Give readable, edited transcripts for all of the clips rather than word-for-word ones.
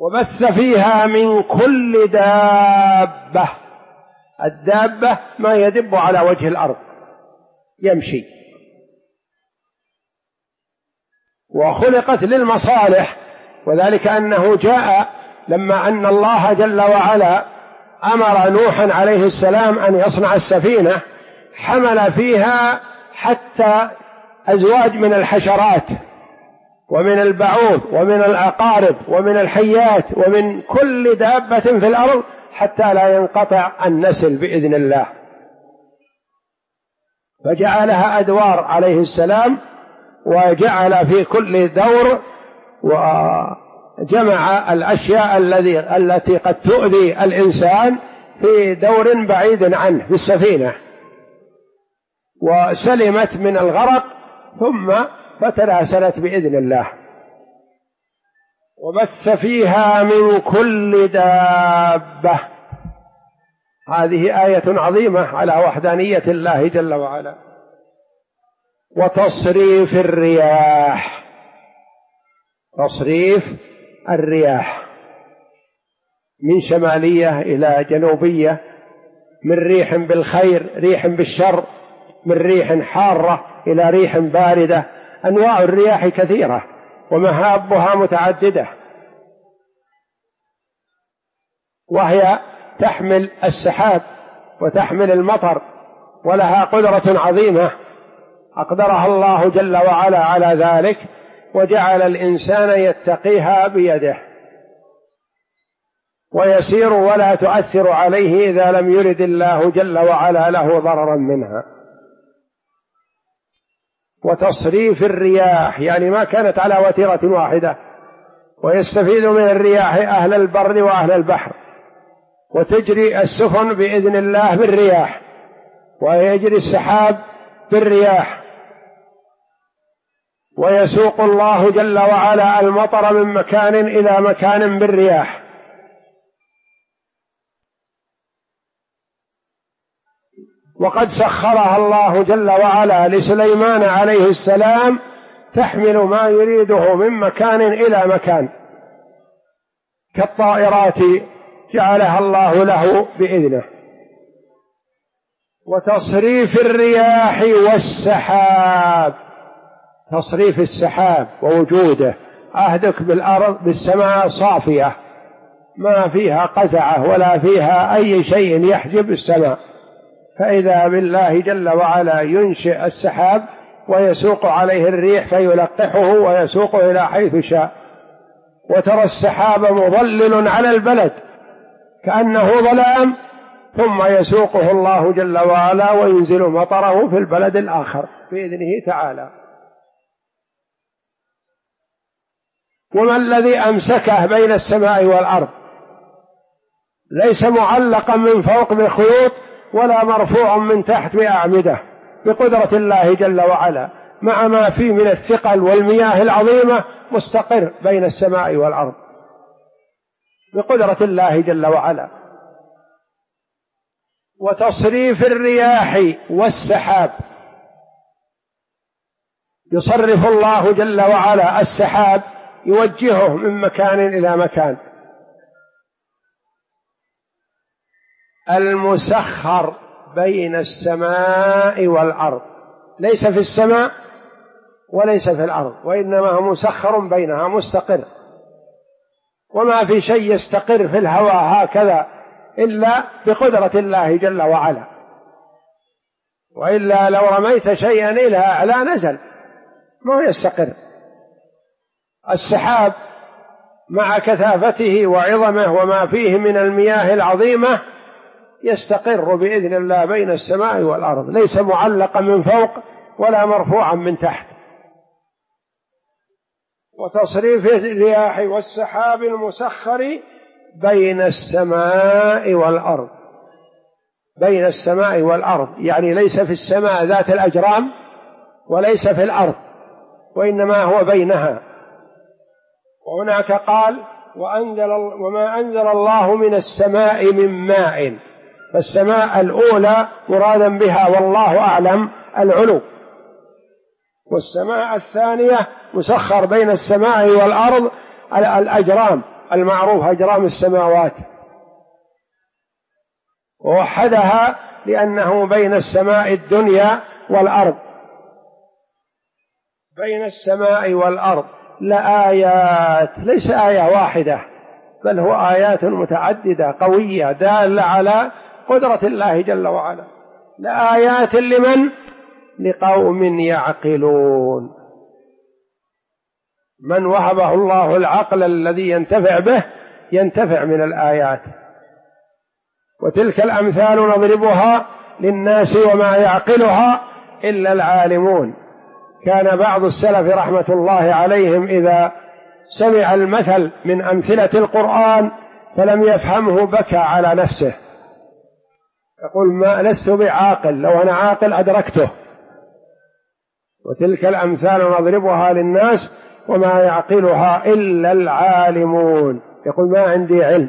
وبث فيها من كل دابة. الدابة ما يدب على وجه الأرض يمشي، وخلقت للمصالح، وذلك أنه جاء لما أن الله جل وعلا أمر نوحا عليه السلام أن يصنع السفينة، حمل فيها حتى أزواج من الحشرات ومن البعوض ومن العقارب ومن الحيات ومن كل دابة في الأرض حتى لا ينقطع النسل بإذن الله، فجعلها أدوار عليه السلام، وجعل في كل دور وجمع الأشياء التي قد تؤذي الإنسان في دور بعيد عنه في السفينة، وسلمت من الغرق ثم فتناسلت بإذن الله. وبث فيها من كل دابة. هذه آية عظيمة على وحدانية الله جل وعلا. وتصريف الرياح. تصريف الرياح من شمالية إلى جنوبية، من ريح بالخير ريح بالشر، من ريح حارة إلى ريح باردة. أنواع الرياح كثيرة ومهابها متعددة، وهي تحمل السحاب وتحمل المطر، ولها قدرة عظيمة أقدرها الله جل وعلا على ذلك، وجعل الإنسان يتقيها بيده ويسير ولا تؤثر عليه إذا لم يرد الله جل وعلا له ضررا منها. وتصريف الرياح يعني ما كانت على وتيرة واحدة، ويستفيد من الرياح أهل البر وأهل البحر، وتجري السفن بإذن الله بالرياح، ويجري السحاب بالرياح، ويسوق الله جل وعلا المطر من مكان إلى مكان بالرياح. وقد سخرها الله جل وعلا لسليمان عليه السلام تحمل ما يريده من مكان إلى مكان، كالطائرات جعلها الله له بإذنه. وتصريف الرياح والسحاب. تصريف السحاب ووجوده، أهدك بالأرض بالسماء صافية ما فيها قزعة ولا فيها أي شيء يحجب السماء، فإذا بالله جل وعلا ينشئ السحاب ويسوق عليه الريح فيلقحه ويسوقه إلى حيث شاء. وترى السحاب مظلل على البلد كأنه ظلام، ثم يسوقه الله جل وعلا وينزل مطره في البلد الآخر بإذنه تعالى. وما الذي أمسكه بين السماء والأرض؟ ليس معلقا من فوق بخيوط ولا مرفوع من تحت بأعمدة، بقدرة الله جل وعلا، مع ما فيه من الثقل والمياه العظيمة مستقر بين السماء والأرض بقدرة الله جل وعلا. وتصريف الرياح والسحاب. يصرف الله جل وعلا السحاب، يوجهه من مكان إلى مكان. المسخر بين السماء والأرض، ليس في السماء وليس في الأرض، وإنما هو مسخر بينها مستقر، وما في شيء يستقر في الهواء هكذا إلا بقدرة الله جل وعلا، وإلا لو رميت شيئا إلى أعلى نزل ما هو يستقر. السحاب مع كثافته وعظمه وما فيه من المياه العظيمة يستقر بإذن الله بين السماء والأرض، ليس معلقا من فوق ولا مرفوعا من تحت. وتصريف الرياح والسحاب المسخر بين السماء والأرض. بين السماء والأرض يعني ليس في السماء ذات الأجرام وليس في الأرض، وإنما هو بينها. وهناك قال وما أنزل الله من السماء من ماء، فالسماء الأولى مرادا بها والله أعلم العلو، والسماء الثانية مسخر بين السماء والأرض الأجرام المعروف أجرام السماوات، ووحدها لأنه بين السماء الدنيا والأرض، بين السماء والأرض لآيات، ليس آية واحدة بل هو آيات متعددة قوية دالة على قدرة الله جل وعلا. لآيات لمن؟ لقوم يعقلون. من وهبه الله العقل الذي ينتفع به ينتفع من الآيات. وتلك الأمثال نضربها للناس وما يعقلها إلا العالمون. كان بعض السلف رحمة الله عليهم إذا سمع المثل من أمثلة القرآن فلم يفهمه بكى على نفسه، يقول ما لست بعاقل، لو أنا عاقل أدركته. وتلك الأمثال نضربها للناس وما يعقلها إلا العالمون، يقول ما عندي علم.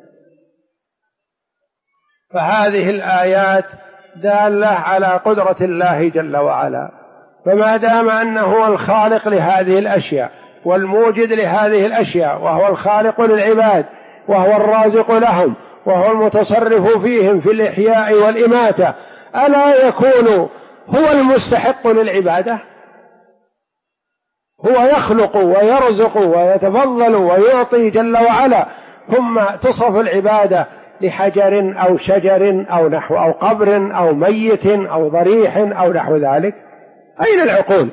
فهذه الآيات دالة على قدرة الله جل وعلا. فما دام أنه هو الخالق لهذه الأشياء والموجد لهذه الأشياء، وهو الخالق للعباد، وهو الرازق لهم، وهو المتصرف فيهم في الإحياء والإماتة، ألا يكون هو المستحق للعبادة؟ هو يخلق ويرزق ويتفضل ويعطي جل وعلا، ثم تصرف العبادة لحجر أو شجر أو نحو أو قبر أو ميت أو ضريح أو نحو ذلك. أين العقول؟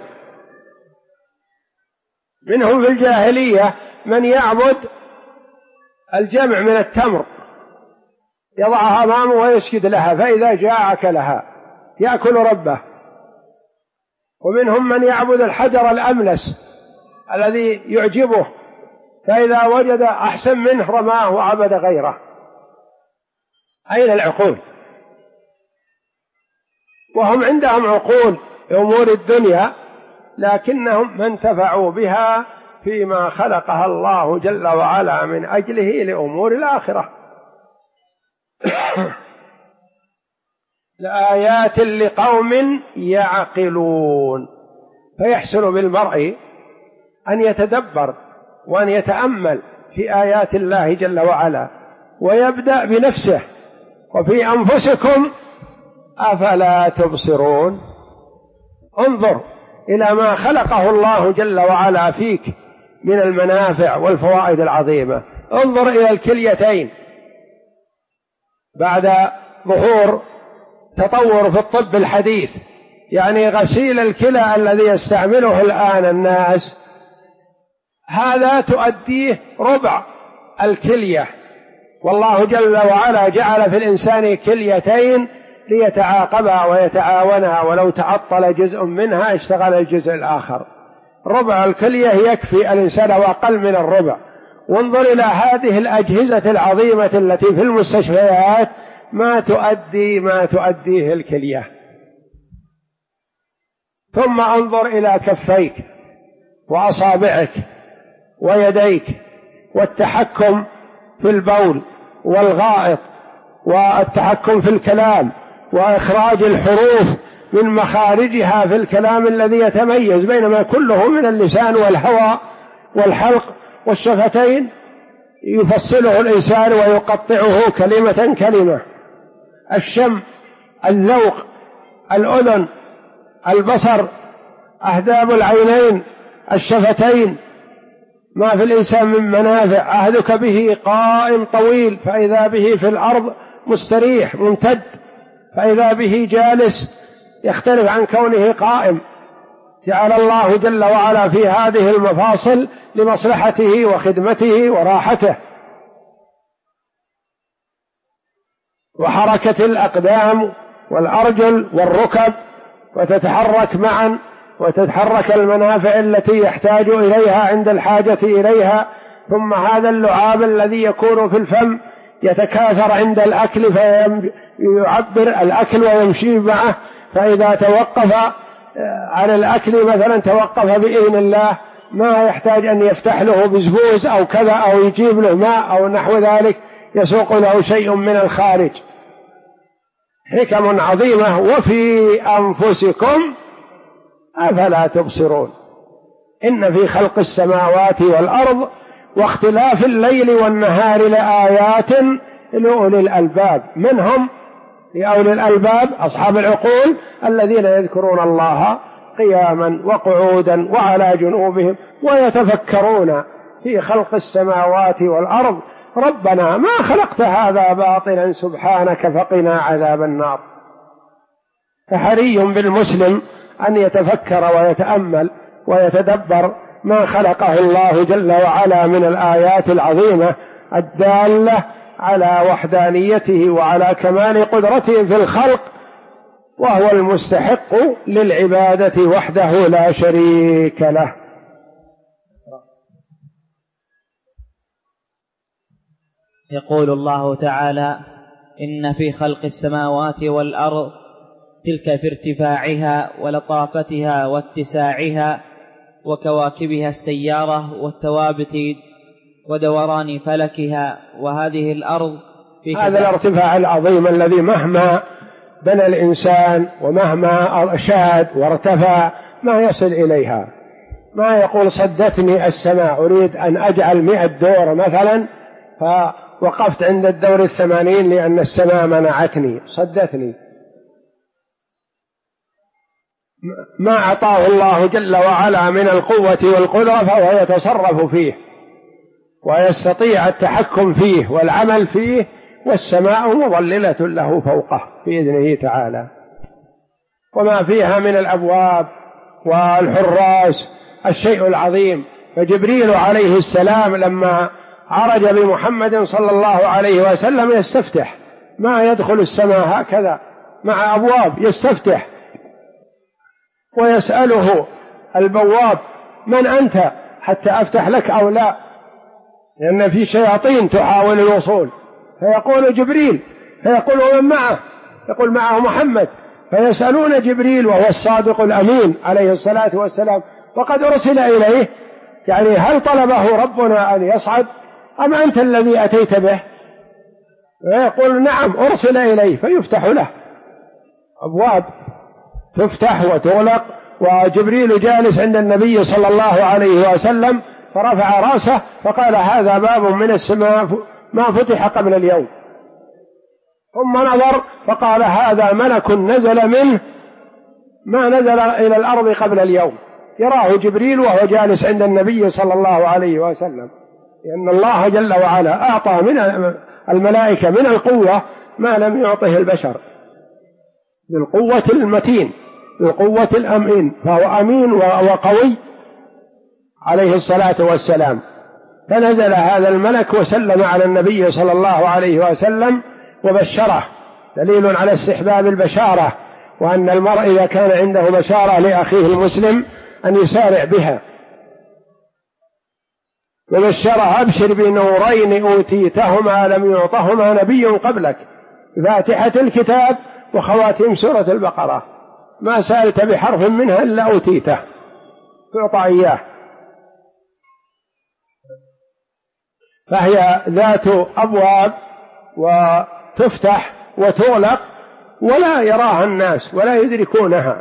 منهم في الجاهلية من يعبد الجمع من التمر، يضعها أمامه ويسجد لها، فإذا جاء أكلها يأكل ربه. ومنهم من يعبد الحجر الأملس الذي يعجبه، فإذا وجد أحسن منه رماه وعبد غيره. أين العقول؟ وهم عندهم عقول أمور الدنيا، لكنهم ما انتفعوا بها فيما خلقها الله جل وعلا من أجله لأمور الآخرة. لآيات لقوم يعقلون. فيحسن بالمرء أن يتدبر وأن يتأمل في آيات الله جل وعلا، ويبدأ بنفسه: وفي أنفسكم أفلا تبصرون. انظر إلى ما خلقه الله جل وعلا فيك من المنافع والفوائد العظيمة. انظر إلى الكليتين بعد ظهور تطور في الطب الحديث، يعني غسيل الكلى الذي يستعمله الآن الناس، هذا تؤديه ربع الكلية، والله جل وعلا جعل في الإنسان كليتين ليتعاقبا ويتعاونا، ولو تعطل جزء منها اشتغل الجزء الآخر. ربع الكلية يكفي الإنسان وأقل من الربع. وانظر إلى هذه الأجهزة العظيمة التي في المستشفيات ما تؤديه الكلية. ثم انظر إلى كفيك وأصابعك ويديك، والتحكم في البول والغائط، والتحكم في الكلام، وإخراج الحروف من مخارجها في الكلام الذي يتميز، بينما كله من اللسان والهواء والحلق والشفتين يفصله الإنسان ويقطعه كلمة كلمة. الشم، الذوق، الأذن، البصر، أهداب العينين، الشفتين، ما في الإنسان من منافع. عهدك به قائم طويل، فإذا به في الأرض مستريح ممتد، فإذا به جالس يختلف عن كونه قائم. جعل الله جل وعلا في هذه المفاصل لمصلحته وخدمته وراحته. وحركة الأقدام والأرجل والركب، وتتحرك معا، وتتحرك المنافع التي يحتاج إليها عند الحاجة إليها. ثم هذا اللعاب الذي يكون في الفم يتكاثر عند الأكل فيعبر الأكل ويمشي معه، فإذا توقف عن الأكل مثلا توقف بإذن الله، ما يحتاج أن يفتح له بزبوز أو كذا أو يجيب له ماء أو نحو ذلك يسوق له شيء من الخارج. حكم عظيمة. وفي أنفسكم أفلا تبصرون. إن في خلق السماوات والأرض واختلاف الليل والنهار لآيات لأولي الألباب، منهم لأولي الألباب أصحاب العقول الذين يذكرون الله قياما وقعودا وعلى جنوبهم ويتفكرون في خلق السماوات والأرض ربنا ما خلقت هذا باطلا سبحانك فقنا عذاب النار. فحري بالمسلم أن يتفكر ويتأمل ويتدبر ما خلقه الله جل وعلا من الآيات العظيمة الدالة على وحدانيته وعلى كمال قدرته في الخلق، وهو المستحق للعبادة وحده لا شريك له. يقول الله تعالى: إن في خلق السماوات والأرض تلك في ارتفاعها ولطافتها واتساعها وكواكبها السيارة والثوابت ودوران فلكها وهذه الأرض في هذا الارتفاع العظيم الذي مهما بنى الإنسان ومهما أشاد وارتفع ما يصل إليها. ما يقول صدتني السماء أريد أن أجعل 100 دور مثلا فوقفت عند الدور 80 لأن السماء منعتني صدتني. ما أعطاه الله جل وعلا من القوة والقدرة فهو يتصرف فيه ويستطيع التحكم فيه والعمل فيه، والسماء مظللة له فوقه بإذنه تعالى، وما فيها من الأبواب والحراس الشيء العظيم. فجبريل عليه السلام لما عرج بمحمد صلى الله عليه وسلم يستفتح، ما يدخل السماء هكذا مع أبواب، يستفتح ويسأله البواب: من أنت حتى أفتح لك أو لا؟ لأن في شياطين تحاول الوصول، فيقول جبريل، فيقول ومن معه؟ يقول معه محمد، فيسألون جبريل وهو الصادق الأمين عليه الصلاة والسلام وقد أرسل إليه، يعني هل طلبه ربنا أن يصعد أم أنت الذي أتيت به؟ فيقول نعم أرسل إليه، فيفتح له أبواب تفتح وتغلق. وجبريل جالس عند النبي صلى الله عليه وسلم فرفع رأسه فقال: هذا باب من السماء ما فتح قبل اليوم. ثم نظر فقال: هذا ملك نزل منه ما نزل إلى الأرض قبل اليوم. يراه جبريل وهو جالس عند النبي صلى الله عليه وسلم، لأن الله جل وعلا أعطى من الملائكة من القوة ما لم يعطه البشر، بالقوة المتين بالقوة الأمين، فهو أمين وقوي عليه الصلاة والسلام. فنزل هذا الملك وسلم على النبي صلى الله عليه وسلم وبشره، دليل على استحباب البشارة، وأن المرء إذا كان عنده بشارة لأخيه المسلم أن يسارع بها. وبشره: أبشر بنورين أوتيتهما لم يعطهما نبي قبلك، فاتحة الكتاب وخواتيم سورة البقرة، ما سألت بحرف منها إلا أوتيته، تعطى إياه. فهي ذات أبواب وتفتح وتغلق ولا يراها الناس ولا يدركونها.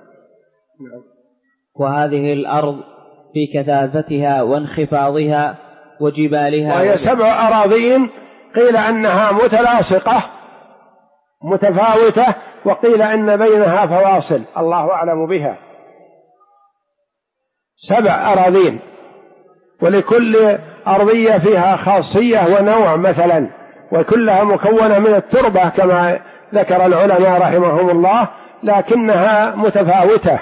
وهذه الأرض في كثافتها وانخفاضها وجبالها، وهي 7 أراضين، قيل أنها متلاصقة متفاوتة، وقيل إن بينها فواصل، الله أعلم بها. 7 أراضين، ولكل أرضية فيها خاصية ونوع مثلا، وكلها مكونة من التربة كما ذكر العلماء رحمهم الله، لكنها متفاوتة.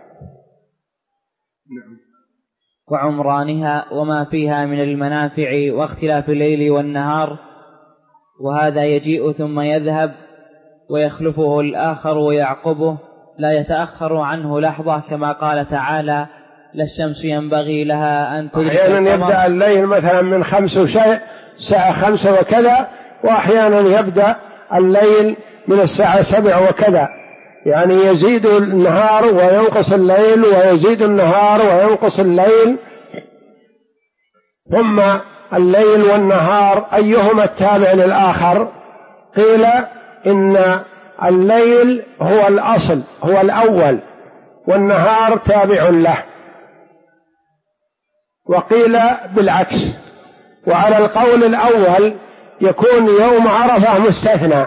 وعمرانها وما فيها من المنافع واختلاف الليل والنهار، وهذا يجيء ثم يذهب ويخلفه الآخر ويعقبه، لا يتأخر عنه لحظة، كما قال تعالى: لا الشمس ينبغي لها أن تدرك. أحيانا يبدأ الليل مثلا من 5 وشيء الساعة 5 وكذا، وأحيانا يبدأ الليل من الساعة 7 وكذا، يعني يزيد النهار وينقص الليل ويزيد النهار وينقص الليل. ثم الليل والنهار أيهما التابع للآخر؟ قيل إن الليل هو الأصل، هو الأول، والنهار تابع له. وقيل بالعكس، وعلى القول الأول يكون يوم عرفة مستثنى،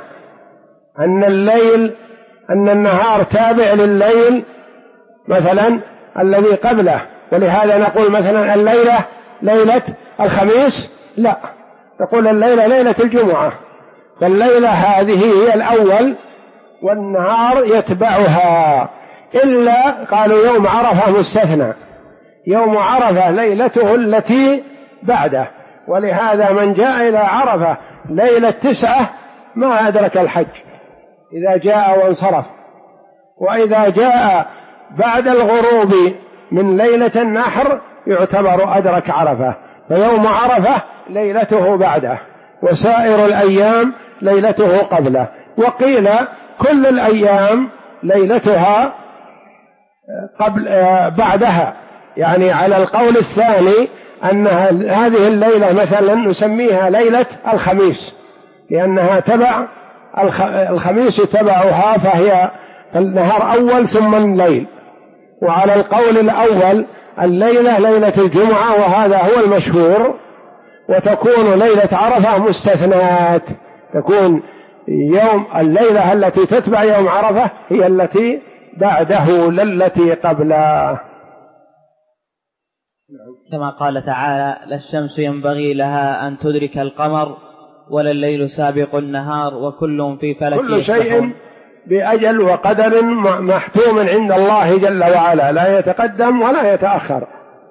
أن النهار تابع لليل مثلا الذي قبله، ولهذا نقول مثلا الليلة ليلة الخميس، لا، نقول الليلة ليلة الجمعة، فالليلة هذه هي الأول والنهار يتبعها، إلا قالوا يوم عرفة مستثنى، يوم عرفة ليلته التي بعده، ولهذا من جاء إلى عرفة ليلة 9 ما أدرك الحج إذا جاء وانصرف، وإذا جاء بعد الغروب من ليلة النحر يعتبر أدرك عرفة، فيوم عرفة ليلته بعده، وسائر الأيام ليلته قبله. وقيل كل الأيام ليلتها بعدها، يعني على القول الثاني أن هذه الليلة مثلا نسميها ليلة الخميس لأنها تبع الخميس تبعها، فهي النهار أول ثم الليل. وعلى القول الأول الليلة ليلة الجمعة، وهذا هو المشهور، وتكون ليلة عرفة مستثنات، تكون يوم الليلة التي تتبع يوم عرفة هي التي بعده للتي قبله. كما قال تعالى: لا الشمس ينبغي لها أن تدرك القمر ولا الليل سابق النهار وكل في فلك كل شيء بأجل وقدر محتوم عند الله جل وعلا، لا يتقدم ولا يتأخر.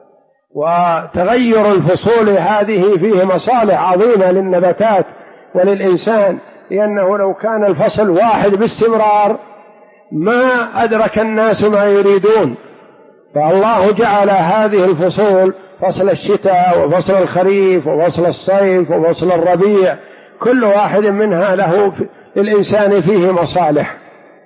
وتغير الفصول هذه فيه مصالح عظيمة للنباتات وللإنسان، لأنه لو كان الفصل واحد باستمرار ما أدرك الناس ما يريدون، فالله جعل هذه الفصول، فصل الشتاء وفصل الخريف وفصل الصيف وفصل الربيع، كل واحد منها له للإنسان فيه مصالح.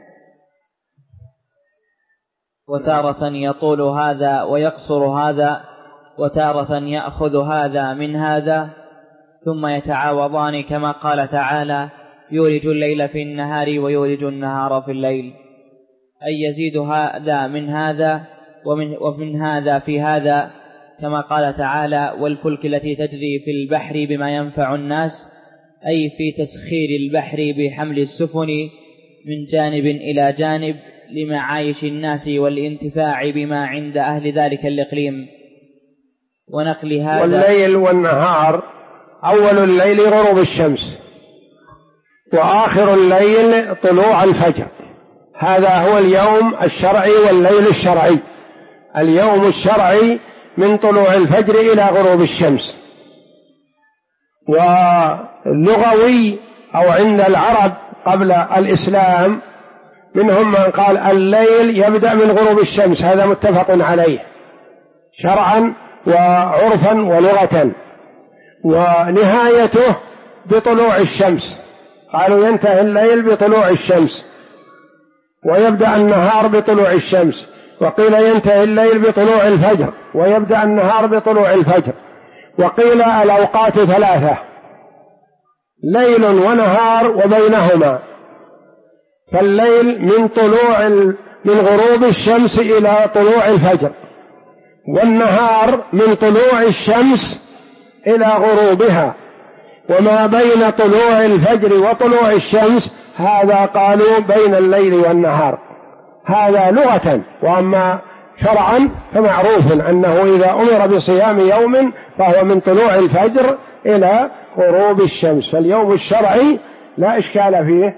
وتارة يطول هذا ويقصر هذا، وتارة يأخذ هذا من هذا، ثم يتعاوضان، كما قال تعالى: يولج الليل في النهار ويولج النهار في الليل، أي يزيد هذا من هذا ومن هذا في هذا، كما قال تعالى: والفلك التي تجري في البحر بما ينفع الناس، أي في تسخير البحر بحمل السفن من جانب إلى جانب لمعايش الناس والانتفاع بما عند أهل ذلك الإقليم ونقل هذا. والليل والنهار، أول الليل غروب الشمس، وآخر الليل طلوع الفجر، هذا هو اليوم الشرعي والليل الشرعي. اليوم الشرعي من طلوع الفجر إلى غروب الشمس. واللغوي أو عند العرب قبل الإسلام منهم من قال الليل يبدأ من غروب الشمس، هذا متفق عليه شرعا وعرفا ولغة، ونهايته بطلوع الشمس، قالوا ينتهي الليل بطلوع الشمس ويبدأ النهار بطلوع الشمس، وقيل ينتهي الليل بطلوع الفجر ويبدأ النهار بطلوع الفجر، وقيل الأوقات 3 ليل ونهار وبينهما، فالليل من غروب الشمس إلى طلوع الفجر، والنهار من طلوع الشمس إلى غروبها، وما بين طلوع الفجر وطلوع الشمس هذا قالوا بين الليل والنهار، هذا لغة. وأما شرعا فمعروف أنه إذا أمر بصيام يوم فهو من طلوع الفجر إلى غروب الشمس، فاليوم الشرعي لا إشكال فيه